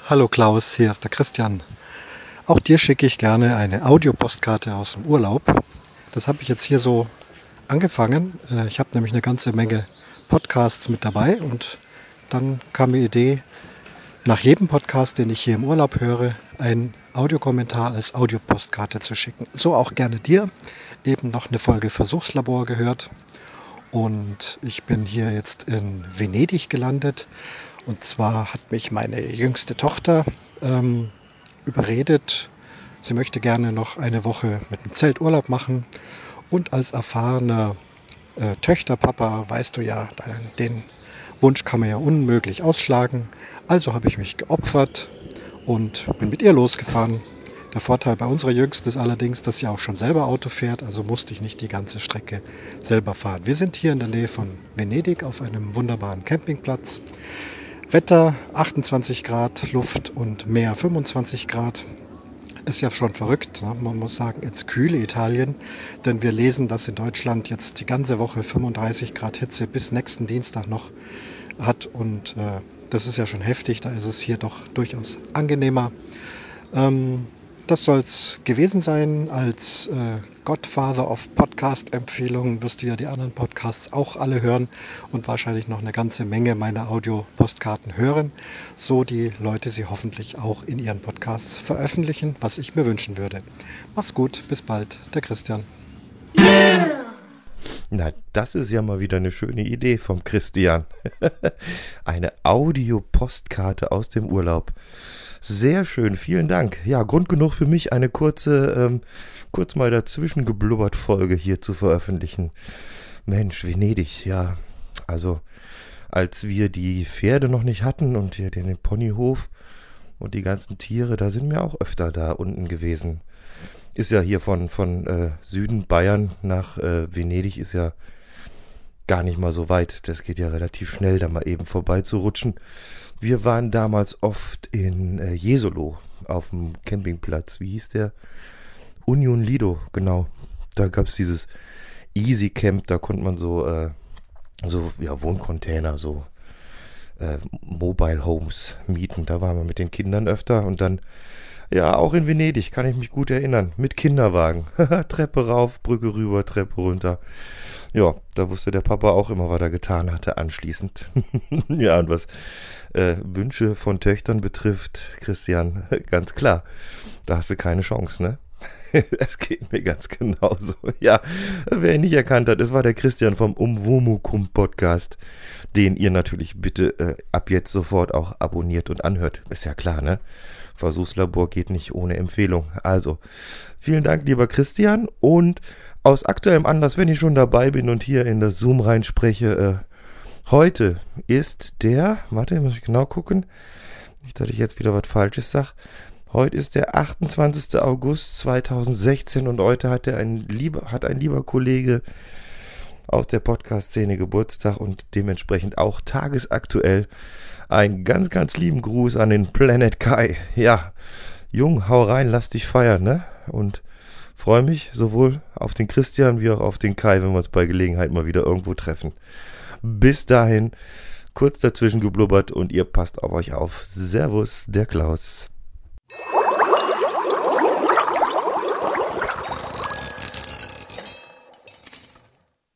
Hallo Klaus, hier ist der Christian. Auch dir schicke ich gerne eine Audiopostkarte aus dem Urlaub. Das habe ich jetzt hier so angefangen. Ich habe nämlich eine ganze Menge Podcasts mit dabei und dann kam die Idee, nach jedem Podcast, den ich hier im Urlaub höre, einen Audiokommentar als Audiopostkarte zu schicken. So auch gerne dir. Eben noch eine Folge Versuchslabor gehört. Und ich bin hier jetzt in Venedig gelandet. Und zwar hat mich meine jüngste Tochter überredet, sie möchte gerne noch eine Woche mit dem Zelt Urlaub machen. Und als erfahrener Töchterpapa weißt du ja, den Wunsch kann man ja unmöglich ausschlagen. Also habe ich mich geopfert und bin mit ihr losgefahren. Der Vorteil bei unserer Jüngsten ist allerdings, dass sie auch schon selber Auto fährt, also musste ich nicht die ganze Strecke selber fahren. Wir sind hier in der Nähe von Venedig auf einem wunderbaren Campingplatz. Wetter 28 Grad, Luft und Meer 25 Grad. Ist ja schon verrückt, ne? Man muss sagen, ins kühle Italien, denn wir lesen, dass in Deutschland jetzt die ganze Woche 35 Grad Hitze bis nächsten Dienstag noch hat und das ist ja schon heftig, da ist es hier doch durchaus angenehmer. Das soll es gewesen sein. Als Godfather of Podcast-Empfehlungen wirst du ja die anderen Podcasts auch alle hören und wahrscheinlich noch eine ganze Menge meiner Audio-Postkarten hören, so die Leute sie hoffentlich auch in ihren Podcasts veröffentlichen, was ich mir wünschen würde. Mach's gut, bis bald, der Christian. Na, das ist ja mal wieder eine schöne Idee vom Christian. Eine Audiopostkarte aus dem Urlaub. Sehr schön, vielen Dank. Ja, Grund genug für mich, eine kurz mal dazwischen geblubbert Folge hier zu veröffentlichen. Mensch, Venedig, ja. Also, als wir die Pferde noch nicht hatten und hier den Ponyhof und die ganzen Tiere, da sind wir auch öfter da unten gewesen. Ist ja hier von Süden Bayern nach Venedig ist ja gar nicht mal so weit. Das geht ja relativ schnell, da mal eben vorbei zu rutschen. Wir waren damals oft in Jesolo auf dem Campingplatz. Wie hieß der? Union Lido, genau. Da gab es dieses Easy Camp, da konnte man so ja, Wohncontainer, so Mobile Homes mieten. Da waren wir mit den Kindern öfter und dann, ja, auch in Venedig, kann ich mich gut erinnern, mit Kinderwagen. Treppe rauf, Brücke rüber, Treppe runter. Ja, da wusste der Papa auch immer, was er getan hatte anschließend. Ja, und was Wünsche von Töchtern betrifft, Christian, ganz klar, da hast du keine Chance, ne? Es geht mir ganz genauso. Ja, wer ihn nicht erkannt hat, es war der Christian vom Umwomukum Podcast, den ihr natürlich bitte ab jetzt sofort auch abonniert und anhört. Ist ja klar, ne? Versuchslabor geht nicht ohne Empfehlung. Also, vielen Dank, lieber Christian. Und aus aktuellem Anlass, wenn ich schon dabei bin und hier in das Zoom reinspreche, heute ist warte, muss ich genau gucken, nicht, dass ich jetzt wieder was Falsches sage. Heute ist der 28. August 2016 und heute hat ein lieber Kollege aus der Podcast-Szene Geburtstag und dementsprechend auch tagesaktuell. Einen ganz, ganz lieben Gruß an den Planet Kai. Ja, Jung, hau rein, lass dich feiern, ne? Und freue mich sowohl auf den Christian wie auch auf den Kai, wenn wir uns bei Gelegenheit mal wieder irgendwo treffen. Bis dahin, kurz dazwischen geblubbert und ihr passt auf euch auf. Servus, der Klaus.